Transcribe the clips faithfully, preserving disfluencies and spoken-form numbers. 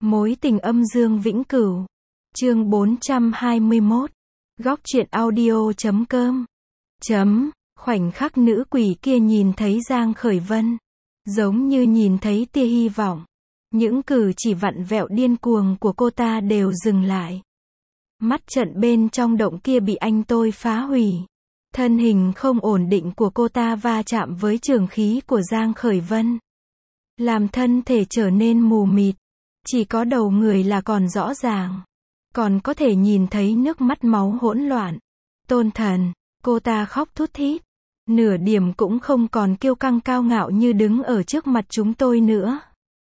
Mối tình âm dương vĩnh cửu. Chương bốn trăm hai mươi mốt. Góc truyện audio chấm com. Chấm. Khoảnh khắc nữ quỷ kia nhìn thấy Giang Khởi Vân, giống như nhìn thấy tia hy vọng. Những cử chỉ vặn vẹo điên cuồng của cô ta đều dừng lại. Mắt trận bên trong động kia bị anh tôi phá hủy. Thân hình không ổn định của cô ta va chạm với trường khí của Giang Khởi Vân, làm thân thể trở nên mù mịt. Chỉ có đầu người là còn rõ ràng, còn có thể nhìn thấy nước mắt máu hỗn loạn. Tôn thần, cô ta khóc thút thít, nửa điểm cũng không còn kiêu căng cao ngạo như đứng ở trước mặt chúng tôi nữa.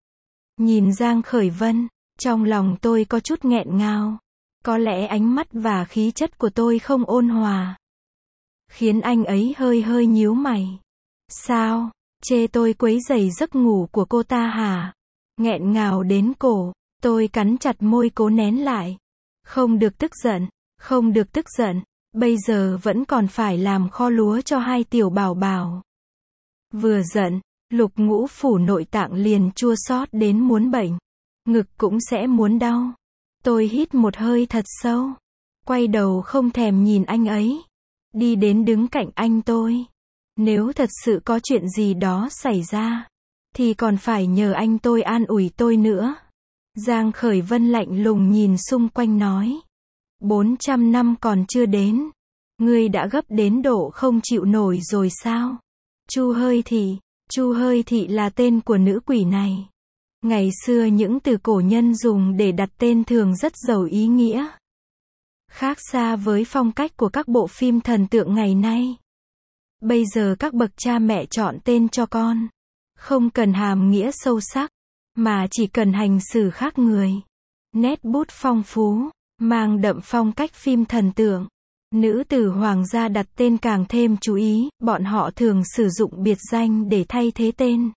Nhìn Giang Khởi Vân, trong lòng tôi có chút nghẹn ngào. Có lẽ ánh mắt và khí chất của tôi không ôn hòa, khiến anh ấy hơi hơi nhíu mày. Sao, chê tôi quấy rầy giấc ngủ của cô ta hả? Nghẹn ngào đến cổ, tôi cắn chặt môi cố nén lại. Không được tức giận, không được tức giận, bây giờ vẫn còn phải làm kho lúa cho hai tiểu bảo bảo. Vừa giận, lục ngũ phủ nội tạng liền chua xót đến muốn bệnh, ngực cũng sẽ muốn đau. Tôi hít một hơi thật sâu, quay đầu không thèm nhìn anh ấy, đi đến đứng cạnh anh tôi. Nếu thật sự có chuyện gì đó xảy ra, thì còn phải nhờ anh tôi an ủi tôi nữa. Giang Khởi Vân lạnh lùng nhìn xung quanh nói. bốn trăm năm còn chưa đến, ngươi đã gấp đến độ không chịu nổi rồi sao? Chu Hơi Thị. Chu Hơi Thị là tên của nữ quỷ này. Ngày xưa những từ cổ nhân dùng để đặt tên thường rất giàu ý nghĩa, khác xa với phong cách của các bộ phim thần tượng ngày nay. Bây giờ các bậc cha mẹ chọn tên cho con, không cần hàm nghĩa sâu sắc, mà chỉ cần hành xử khác người, nét bút phong phú, mang đậm phong cách phim thần tượng. Nữ tử hoàng gia đặt tên càng thêm chú ý, bọn họ thường sử dụng biệt danh để thay thế tên.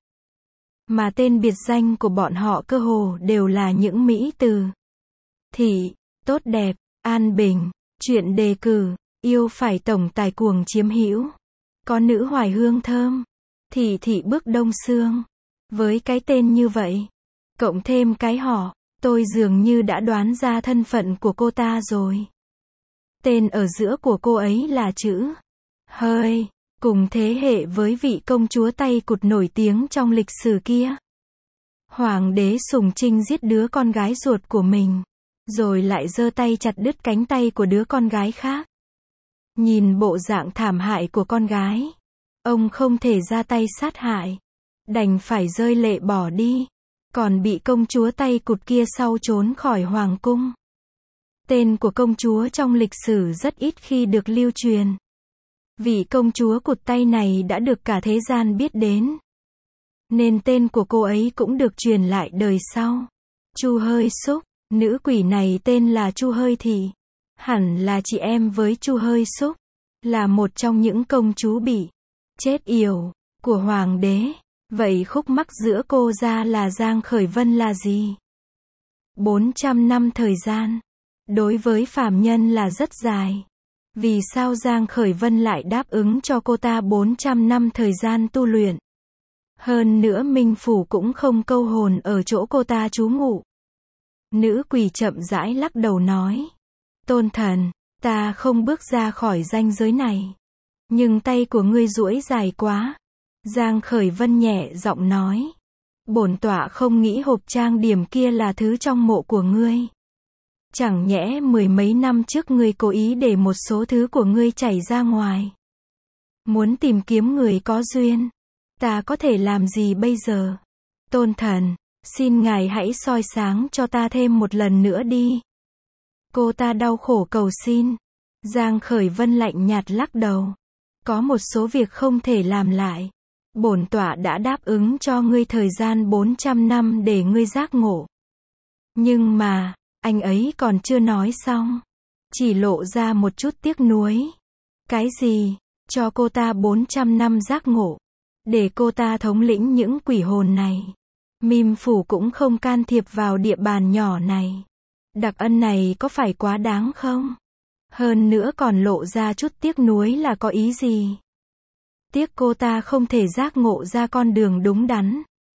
Mà tên biệt danh của bọn họ cơ hồ đều là những mỹ từ: thị, tốt đẹp, an bình, chuyện đề cử, yêu phải tổng tài cuồng chiếm hữu, có nữ hoài hương thơm, thị thị bước đông sương. Với cái tên như vậy, cộng thêm cái họ, tôi dường như đã đoán ra thân phận của cô ta rồi. Tên ở giữa của cô ấy là chữ Hơi, cùng thế hệ với vị công chúa tay cụt nổi tiếng trong lịch sử kia. Hoàng đế Sùng Trinh giết đứa con gái ruột của mình, rồi lại giơ tay chặt đứt cánh tay của đứa con gái khác. Nhìn bộ dạng thảm hại của con gái, ông không thể ra tay sát hại, đành phải rơi lệ bỏ đi, còn bị công chúa tay cụt kia sau trốn khỏi hoàng cung. Tên của công chúa trong lịch sử rất ít khi được lưu truyền. Vị công chúa cụt tay này đã được cả thế gian biết đến, nên tên của cô ấy cũng được truyền lại đời sau. Chu Hơi Xúc, nữ quỷ này tên là Chu Hơi Thị, hẳn là chị em với Chu Hơi Xúc, là một trong những công chúa bị chết yểu của hoàng đế. Vậy khúc mắc giữa cô ra là Giang Khởi Vân là gì? bốn trăm năm thời gian, đối với phàm nhân là rất dài. Vì sao Giang Khởi Vân lại đáp ứng cho cô ta bốn trăm năm thời gian tu luyện? Hơn nữa Minh Phủ cũng không câu hồn ở chỗ cô ta trú ngụ. Nữ quỷ chậm rãi lắc đầu nói. Tôn thần, ta không bước ra khỏi ranh giới này. Nhưng tay của ngươi duỗi dài quá. Giang Khởi Vân nhẹ giọng nói. Bổn tọa không nghĩ hộp trang điểm kia là thứ trong mộ của ngươi. Chẳng nhẽ mười mấy năm trước ngươi cố ý để một số thứ của ngươi chảy ra ngoài, muốn tìm kiếm người có duyên. Ta có thể làm gì bây giờ? Tôn thần, xin ngài hãy soi sáng cho ta thêm một lần nữa đi. Cô ta đau khổ cầu xin. Giang Khởi Vân lạnh nhạt lắc đầu. Có một số việc không thể làm lại. Bổn tọa đã đáp ứng cho ngươi thời gian bốn trăm năm để ngươi giác ngộ. Nhưng mà, anh ấy còn chưa nói xong, chỉ lộ ra một chút tiếc nuối. Cái gì? Cho cô ta bốn trăm năm giác ngộ, để cô ta thống lĩnh những quỷ hồn này. Minh Phủ cũng không can thiệp vào địa bàn nhỏ này. Đặc ân này có phải quá đáng không? Hơn nữa còn lộ ra chút tiếc nuối là có ý gì? Tiếc cô ta không thể giác ngộ ra con đường đúng đắn.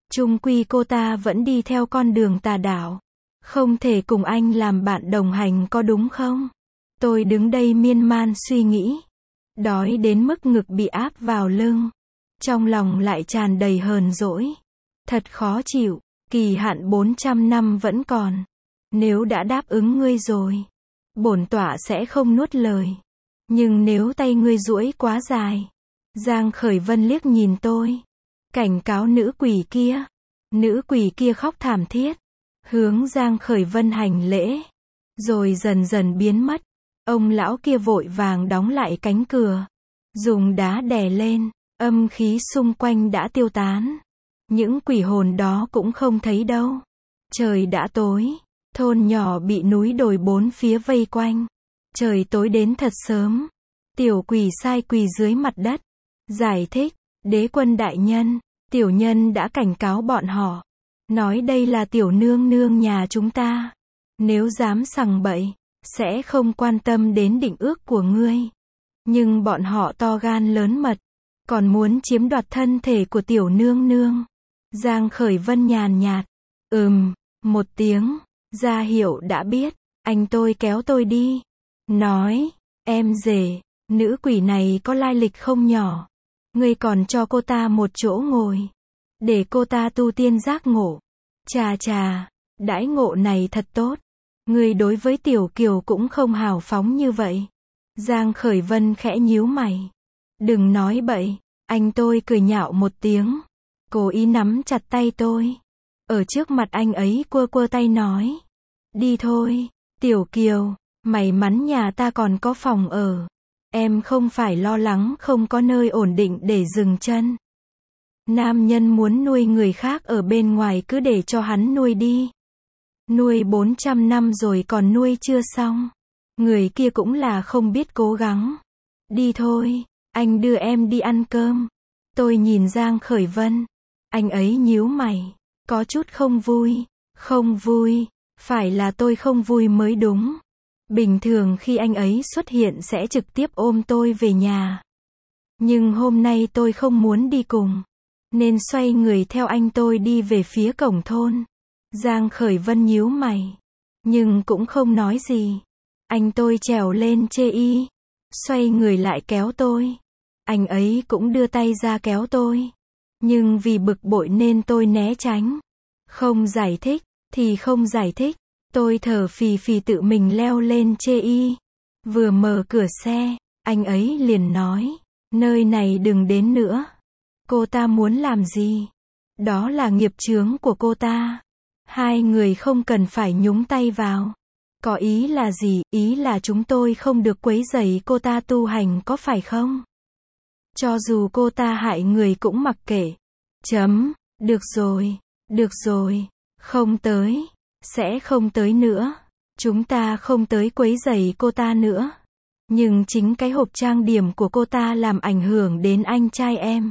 Chung quy cô ta vẫn đi theo con đường tà đạo. Không thể cùng anh làm bạn đồng hành có đúng không? Tôi đứng đây miên man suy nghĩ. Đói đến mức ngực bị áp vào lưng. Trong lòng lại tràn đầy hờn dỗi. Thật khó chịu, kỳ hạn bốn trăm năm vẫn còn. Nếu đã đáp ứng ngươi rồi, bổn tọa sẽ không nuốt lời. Nhưng nếu tay ngươi duỗi quá dài. Giang Khởi Vân liếc nhìn tôi. Cảnh cáo nữ quỷ kia. Nữ quỷ kia khóc thảm thiết. Hướng Giang Khởi Vân hành lễ. Rồi dần dần biến mất. Ông lão kia vội vàng đóng lại cánh cửa. Dùng đá đè lên. Âm khí xung quanh đã tiêu tán. Những quỷ hồn đó cũng không thấy đâu. Trời đã tối. Thôn nhỏ bị núi đồi bốn phía vây quanh. Trời tối đến thật sớm. Tiểu quỷ sai quỳ dưới mặt đất. Giải thích, đế quân đại nhân, tiểu nhân đã cảnh cáo bọn họ. Nói đây là tiểu nương nương nhà chúng ta. Nếu dám sằng bậy, sẽ không quan tâm đến định ước của ngươi. Nhưng bọn họ to gan lớn mật. Còn muốn chiếm đoạt thân thể của tiểu nương nương. Giang Khởi Vân nhàn nhạt. Ừm, một tiếng. Ra hiệu đã biết. Anh tôi kéo tôi đi. Nói, em rể, nữ quỷ này có lai lịch không nhỏ. Ngươi còn cho cô ta một chỗ ngồi. Để cô ta tu tiên giác ngộ. Chà chà, đãi ngộ này thật tốt. Ngươi đối với Tiểu Kiều cũng không hào phóng như vậy. Giang Khởi Vân khẽ nhíu mày. Đừng nói bậy. Anh tôi cười nhạo một tiếng. Cố ý nắm chặt tay tôi. Ở trước mặt anh ấy quơ quơ tay nói. Đi thôi, Tiểu Kiều. May mắn nhà ta còn có phòng ở. Em không phải lo lắng không có nơi ổn định để dừng chân. Nam nhân muốn nuôi người khác ở bên ngoài cứ để cho hắn nuôi đi. Nuôi bốn trăm năm rồi còn nuôi chưa xong. Người kia cũng là không biết cố gắng. Đi thôi, anh đưa em đi ăn cơm. Tôi nhìn Giang Khởi Vân. Anh ấy nhíu mày. Có chút không vui. Không vui. Phải là tôi không vui mới đúng. Bình thường khi anh ấy xuất hiện sẽ trực tiếp ôm tôi về nhà. Nhưng hôm nay tôi không muốn đi cùng. Nên xoay người theo anh tôi đi về phía cổng thôn. Giang Khởi Vân nhíu mày. Nhưng cũng không nói gì. Anh tôi trèo lên chê y. Xoay người lại kéo tôi. Anh ấy cũng đưa tay ra kéo tôi. Nhưng vì bực bội nên tôi né tránh. Không giải thích, thì không giải thích. Tôi thở phì phì tự mình leo lên chê y. Vừa mở cửa xe, anh ấy liền nói. Nơi này đừng đến nữa. Cô ta muốn làm gì? Đó là nghiệp chướng của cô ta. Hai người không cần phải nhúng tay vào. Có ý là gì? Ý là chúng tôi không được quấy rầy cô ta tu hành có phải không? Cho dù cô ta hại người cũng mặc kệ. Chấm. Được rồi. Được rồi. Không tới. Sẽ không tới nữa. Chúng ta không tới quấy rầy cô ta nữa. Nhưng chính cái hộp trang điểm của cô ta làm ảnh hưởng đến anh trai em.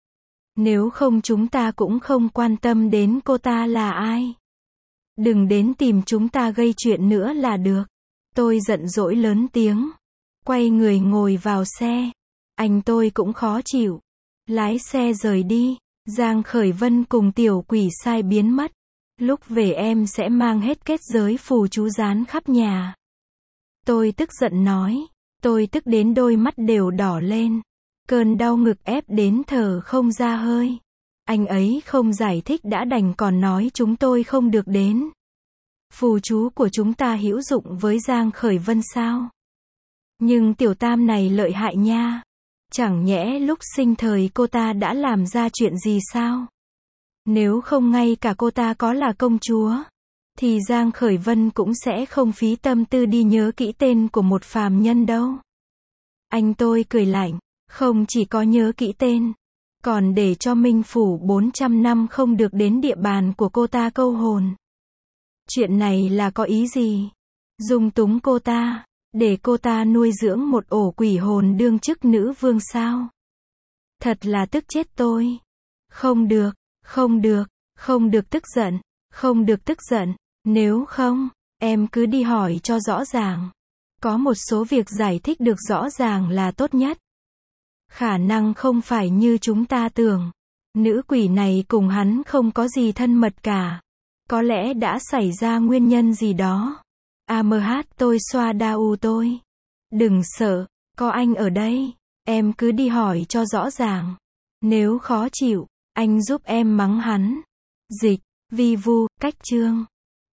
Nếu không chúng ta cũng không quan tâm đến cô ta là ai. Đừng đến tìm chúng ta gây chuyện nữa là được. Tôi giận dỗi lớn tiếng. Quay người ngồi vào xe. Anh tôi cũng khó chịu. Lái xe rời đi. Giang Khởi Vân cùng tiểu quỷ sai biến mất. Lúc về em sẽ mang hết kết giới phù chú dán khắp nhà. Tôi tức giận nói. Tôi tức đến đôi mắt đều đỏ lên. Cơn đau ngực ép đến thở không ra hơi. Anh ấy không giải thích đã đành còn nói chúng tôi không được đến. Phù chú của chúng ta hữu dụng với Giang Khởi Vân sao? Nhưng tiểu tam này lợi hại nha. Chẳng nhẽ lúc sinh thời cô ta đã làm ra chuyện gì sao? Nếu không ngay cả cô ta có là công chúa, thì Giang Khởi Vân cũng sẽ không phí tâm tư đi nhớ kỹ tên của một phàm nhân đâu. Anh tôi cười lạnh, không chỉ có nhớ kỹ tên, còn để cho Minh Phủ bốn trăm năm không được đến địa bàn của cô ta câu hồn. Chuyện này là có ý gì? Dung túng cô ta, để cô ta nuôi dưỡng một ổ quỷ hồn đương chức nữ vương sao? Thật là tức chết tôi. Không được, không được, không được tức giận, không được tức giận, nếu không, em cứ đi hỏi cho rõ ràng. Có một số việc giải thích được rõ ràng là tốt nhất. Khả năng không phải như chúng ta tưởng. Nữ quỷ này cùng hắn không có gì thân mật cả. Có lẽ đã xảy ra nguyên nhân gì đó. a em hát tôi xoa đau tôi. Đừng sợ, có anh ở đây. Em cứ đi hỏi cho rõ ràng. Nếu khó chịu, anh giúp em mắng hắn. Dịch, vi vu, cách chương.